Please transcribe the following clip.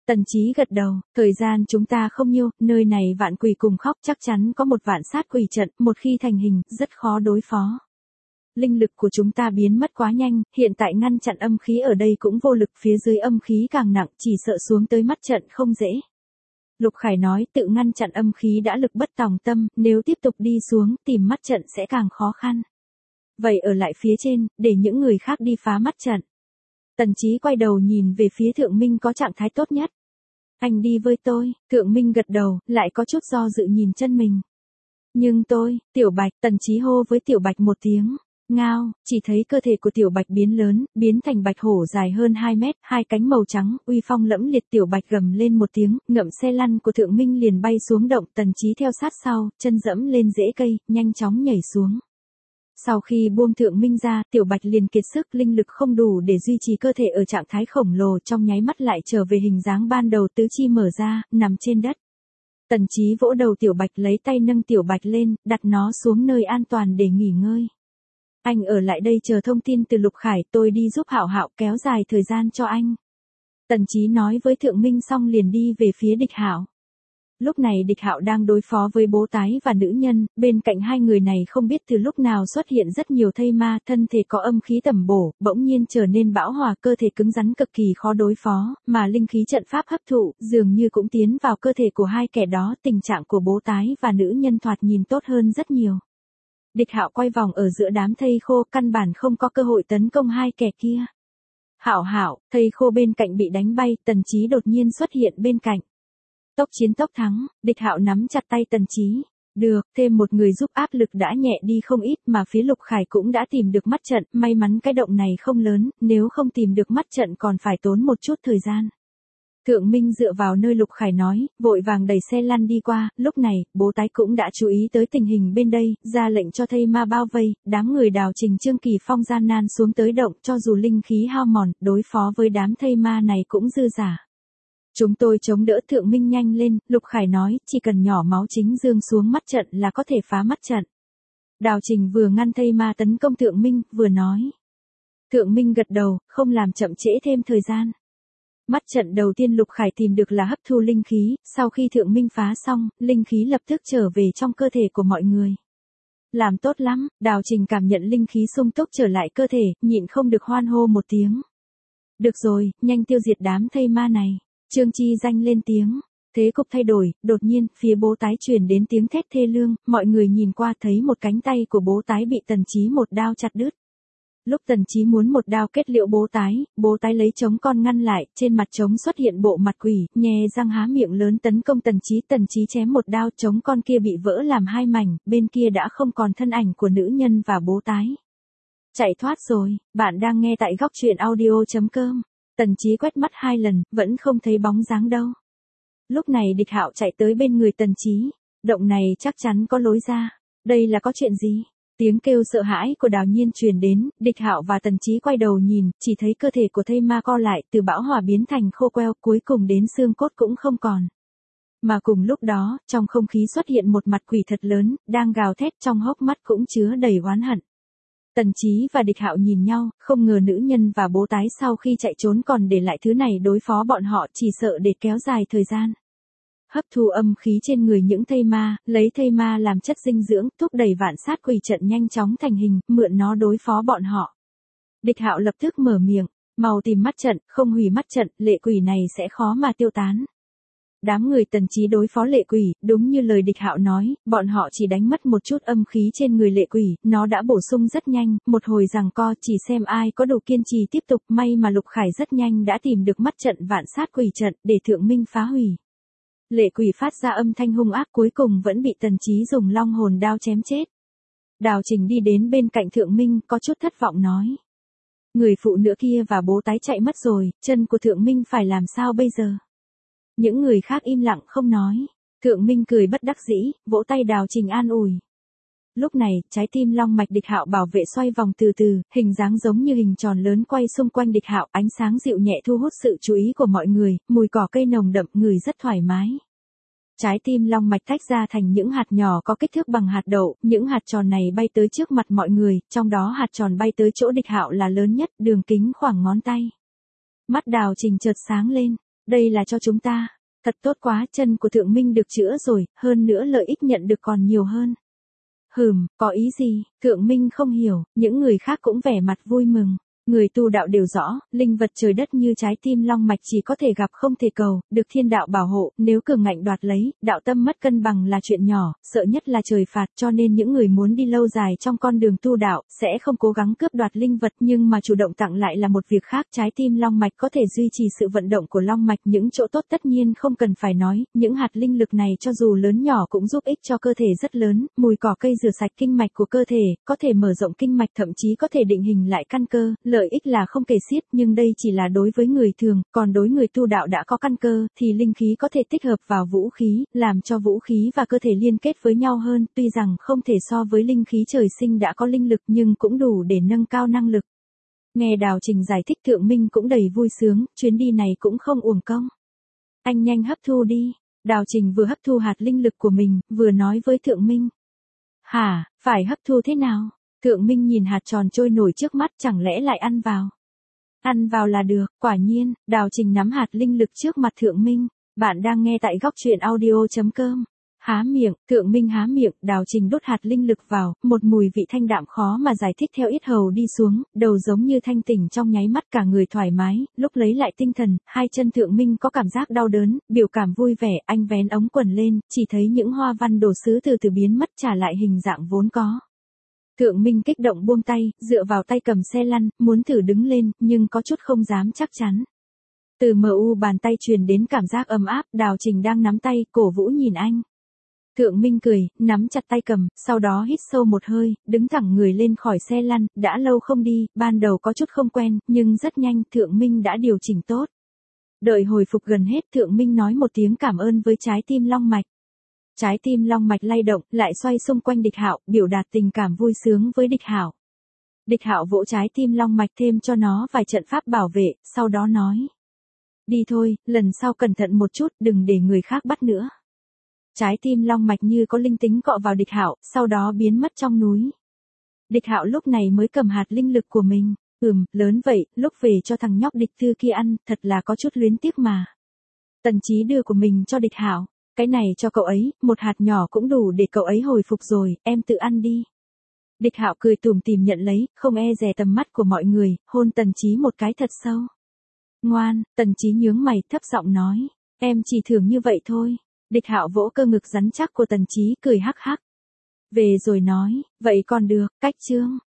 Tần Chí gật đầu, thời gian chúng ta không nhiều, nơi này vạn quỷ cùng khóc chắc chắn có một vạn sát quỷ trận, một khi thành hình, rất khó đối phó. Linh lực của chúng ta biến mất quá nhanh, hiện tại ngăn chặn âm khí ở đây cũng vô lực, phía dưới âm khí càng nặng, chỉ sợ xuống tới mắt trận không dễ. Lục Khải nói tự ngăn chặn âm khí đã lực bất tòng tâm, nếu tiếp tục đi xuống, tìm mắt trận sẽ càng khó khăn. Vậy ở lại phía trên, để những người khác đi phá mắt trận. Tần Chí quay đầu nhìn về phía Thượng Minh có trạng thái tốt nhất. Anh đi với tôi, Thượng Minh gật đầu, lại có chút do dự nhìn chân mình. Nhưng tôi, Tiểu Bạch, Tần Chí hô với Tiểu Bạch một tiếng. Ngao, chỉ thấy cơ thể của Tiểu Bạch biến lớn, biến thành bạch hổ dài hơn 2 mét, hai cánh màu trắng, uy phong lẫm liệt. Tiểu Bạch gầm lên một tiếng, ngậm xe lăn của Thượng Minh liền bay xuống động, Tần Chí theo sát sau, chân dẫm lên rễ cây, nhanh chóng nhảy xuống. Sau khi buông Thượng Minh ra, Tiểu Bạch liền kiệt sức, linh lực không đủ để duy trì cơ thể ở trạng thái khổng lồ, trong nháy mắt lại trở về hình dáng ban đầu, tứ chi mở ra, nằm trên đất. Tần Chí vỗ đầu Tiểu Bạch, lấy tay nâng Tiểu Bạch lên, đặt nó xuống nơi an toàn để nghỉ ngơi. Anh ở lại đây chờ thông tin từ Lục Khải, tôi đi giúp Hạo Hạo kéo dài thời gian cho anh. Tần Chí nói với Thượng Minh xong liền đi về phía Địch Hạo. Lúc này Địch Hạo đang đối phó với bố tái và nữ nhân, bên cạnh hai người này không biết từ lúc nào xuất hiện rất nhiều thây ma, thân thể có âm khí tẩm bổ, bỗng nhiên trở nên bão hòa, cơ thể cứng rắn cực kỳ khó đối phó, mà linh khí trận pháp hấp thụ, dường như cũng tiến vào cơ thể của hai kẻ đó, tình trạng của bố tái và nữ nhân thoạt nhìn tốt hơn rất nhiều. Địch Hạo quay vòng ở giữa đám thây khô, căn bản không có cơ hội tấn công hai kẻ kia. Hạo Hạo, thây khô bên cạnh bị đánh bay, Tần Chí đột nhiên xuất hiện bên cạnh. Tốc chiến tốc thắng, Địch Hạo nắm chặt tay Tần Chí. Được, thêm một người giúp áp lực đã nhẹ đi không ít, mà phía Lục Khải cũng đã tìm được mắt trận, may mắn cái động này không lớn, nếu không tìm được mắt trận còn phải tốn một chút thời gian. Thượng Minh dựa vào nơi Lục Khải nói, vội vàng đẩy xe lăn đi qua, lúc này, bố tái cũng đã chú ý tới tình hình bên đây, ra lệnh cho thây ma bao vây, đám người Đào Trình Trương Kỳ Phong gian nan xuống tới động, cho dù linh khí hao mòn, đối phó với đám thây ma này cũng dư dả. Chúng tôi chống đỡ. Thượng Minh nhanh lên, Lục Khải nói, chỉ cần nhỏ máu chính dương xuống mắt trận là có thể phá mắt trận. Đào Trình vừa ngăn thây ma tấn công Thượng Minh, vừa nói. Thượng Minh gật đầu, không làm chậm trễ thêm thời gian. Mắt trận đầu tiên Lục Khải tìm được là hấp thu linh khí, sau khi Thượng Minh phá xong, linh khí lập tức trở về trong cơ thể của mọi người. Làm tốt lắm, Đào Trình cảm nhận linh khí sung túc trở lại cơ thể, nhịn không được hoan hô một tiếng. Được rồi, nhanh tiêu diệt đám thây ma này. Trương Chi Danh lên tiếng. Thế cục thay đổi, đột nhiên, phía bố tái truyền đến tiếng thét thê lương, mọi người nhìn qua thấy một cánh tay của bố tái bị Tần Chí một đao chặt đứt. Lúc Tần Chí muốn một đao kết liễu bố tái lấy trống con ngăn lại, trên mặt trống xuất hiện bộ mặt quỷ, nhè răng há miệng lớn tấn công Tần Chí chém một đao, trống con kia bị vỡ làm hai mảnh, bên kia đã không còn thân ảnh của nữ nhân và bố tái. Chạy thoát rồi, bạn đang nghe tại góc truyện audio.com. Tần Chí quét mắt 2 lần, vẫn không thấy bóng dáng đâu. Lúc này Địch Hạo chạy tới bên người Tần Chí. Động này chắc chắn có lối ra. Đây là có chuyện gì? Tiếng kêu sợ hãi của Đào Nhiên truyền đến, Địch Hạo và Tần Chí quay đầu nhìn, chỉ thấy cơ thể của thây ma co lại, từ bão hỏa biến thành khô queo, cuối cùng đến xương cốt cũng không còn. Mà cùng lúc đó, trong không khí xuất hiện một mặt quỷ thật lớn, đang gào thét, trong hốc mắt cũng chứa đầy oán hận. Tần Chí và Địch Hạo nhìn nhau, không ngờ nữ nhân và bố tái sau khi chạy trốn còn để lại thứ này đối phó bọn họ, chỉ sợ để kéo dài thời gian. Hấp thu âm khí trên người những thây ma, lấy thây ma làm chất dinh dưỡng, thúc đẩy vạn sát quỷ trận nhanh chóng thành hình, mượn nó đối phó bọn họ. Địch Hạo lập tức mở miệng, mau tìm mắt trận, không hủy mắt trận, lệ quỷ này sẽ khó mà tiêu tán. Đám người Tần Chí đối phó lệ quỷ, đúng như lời Địch Hạo nói, bọn họ chỉ đánh mất một chút âm khí trên người lệ quỷ, nó đã bổ sung rất nhanh, một hồi giằng co chỉ xem ai có đủ kiên trì tiếp tục, may mà Lục Khải rất nhanh đã tìm được mắt trận vạn sát quỷ trận để Thượng Minh phá hủy. Lệ quỷ phát ra âm thanh hung ác cuối cùng vẫn bị Tần Chí dùng long hồn đao chém chết. Đào Trình đi đến bên cạnh Thượng Minh có chút thất vọng nói. Người phụ nữ kia và bố tái chạy mất rồi, chân của Thượng Minh phải làm sao bây giờ? Những người khác im lặng không nói. Thượng Minh cười bất đắc dĩ, vỗ tay Đào Trình an ủi. Lúc này, trái tim long mạch Địch Hạo bảo vệ xoay vòng từ từ, hình dáng giống như hình tròn lớn quay xung quanh Địch Hạo, ánh sáng dịu nhẹ thu hút sự chú ý của mọi người, mùi cỏ cây nồng đậm, người rất thoải mái. Trái tim long mạch tách ra thành những hạt nhỏ có kích thước bằng hạt đậu, những hạt tròn này bay tới trước mặt mọi người, trong đó hạt tròn bay tới chỗ Địch Hạo là lớn nhất, đường kính khoảng ngón tay. Mắt Đào Trình chợt sáng lên. Đây là cho chúng ta. Thật tốt quá, chân của Thượng Minh được chữa rồi, hơn nữa lợi ích nhận được còn nhiều hơn. Có ý gì? Thượng Minh không hiểu, những người khác cũng vẻ mặt vui mừng. Người tu đạo đều rõ, linh vật trời đất như trái tim long mạch chỉ có thể gặp không thể cầu, được thiên đạo bảo hộ, nếu cường ngạnh đoạt lấy, đạo tâm mất cân bằng là chuyện nhỏ, sợ nhất là trời phạt, cho nên những người muốn đi lâu dài trong con đường tu đạo, sẽ không cố gắng cướp đoạt linh vật nhưng mà chủ động tặng lại là một việc khác. Trái tim long mạch có thể duy trì sự vận động của long mạch, những chỗ tốt tất nhiên không cần phải nói, những hạt linh lực này cho dù lớn nhỏ cũng giúp ích cho cơ thể rất lớn, mùi cỏ cây rửa sạch kinh mạch của cơ thể, có thể mở rộng kinh mạch, thậm chí có thể định hình lại căn cơ. Lợi ích là không kể xiết, nhưng đây chỉ là đối với người thường, còn đối người tu đạo đã có căn cơ, thì linh khí có thể tích hợp vào vũ khí, làm cho vũ khí và cơ thể liên kết với nhau hơn, tuy rằng không thể so với linh khí trời sinh đã có linh lực nhưng cũng đủ để nâng cao năng lực. Nghe Đào Trình giải thích Thượng Minh cũng đầy vui sướng, chuyến đi này cũng không uổng công. Anh nhanh hấp thu đi. Đào Trình vừa hấp thu hạt linh lực của mình, vừa nói với Thượng Minh. Hả, phải hấp thu thế nào? Thượng Minh nhìn hạt tròn trôi nổi trước mắt, chẳng lẽ lại ăn vào? Ăn vào là được, quả nhiên. Đào Trình nắm hạt linh lực trước mặt Thượng Minh. Bạn đang nghe tại góc truyện audio.com. Há miệng, Thượng Minh há miệng, Đào Trình đốt hạt linh lực vào, một mùi vị thanh đạm khó mà giải thích theo yết hầu đi xuống, đầu giống như thanh tỉnh trong nháy mắt, cả người thoải mái, lúc lấy lại tinh thần, hai chân Thượng Minh có cảm giác đau đớn, biểu cảm vui vẻ, anh vén ống quần lên, chỉ thấy những hoa văn đồ sứ từ từ biến mất trả lại hình dạng vốn có. Thượng Minh kích động buông tay, dựa vào tay cầm xe lăn, muốn thử đứng lên, nhưng có chút không dám chắc chắn. Từ mu bàn tay truyền đến cảm giác ấm áp, Đào Trình đang nắm tay, cổ vũ nhìn anh. Thượng Minh cười, nắm chặt tay cầm, sau đó hít sâu một hơi, đứng thẳng người lên khỏi xe lăn, đã lâu không đi, ban đầu có chút không quen, nhưng rất nhanh, Thượng Minh đã điều chỉnh tốt. Đợi hồi phục gần hết, Thượng Minh nói một tiếng cảm ơn với trái tim long mạch. Trái tim long mạch lay động, lại xoay xung quanh Địch Hạo, biểu đạt tình cảm vui sướng với Địch Hạo. Địch Hạo vỗ trái tim long mạch thêm cho nó vài trận pháp bảo vệ, sau đó nói. Đi thôi, lần sau cẩn thận một chút, đừng để người khác bắt nữa. Trái tim long mạch như có linh tính cọ vào Địch Hạo, sau đó biến mất trong núi. Địch Hạo lúc này mới cầm hạt linh lực của mình. Lớn vậy, lúc về cho thằng nhóc Địch Tư kia ăn, thật là có chút luyến tiếc mà. Tần Chí đưa của mình cho Địch Hạo. Cái này cho cậu ấy, một hạt nhỏ cũng đủ để cậu ấy hồi phục rồi, em tự ăn đi. Địch Hạo cười tủm tỉm nhận lấy, không e dè tầm mắt của mọi người, hôn Tần Chí một cái thật sâu. Ngoan, Tần Chí nhướng mày, thấp giọng nói, em chỉ thưởng như vậy thôi. Địch Hạo vỗ cơ ngực rắn chắc của Tần Chí, cười hắc hắc. Về rồi nói, vậy còn được, cách chương.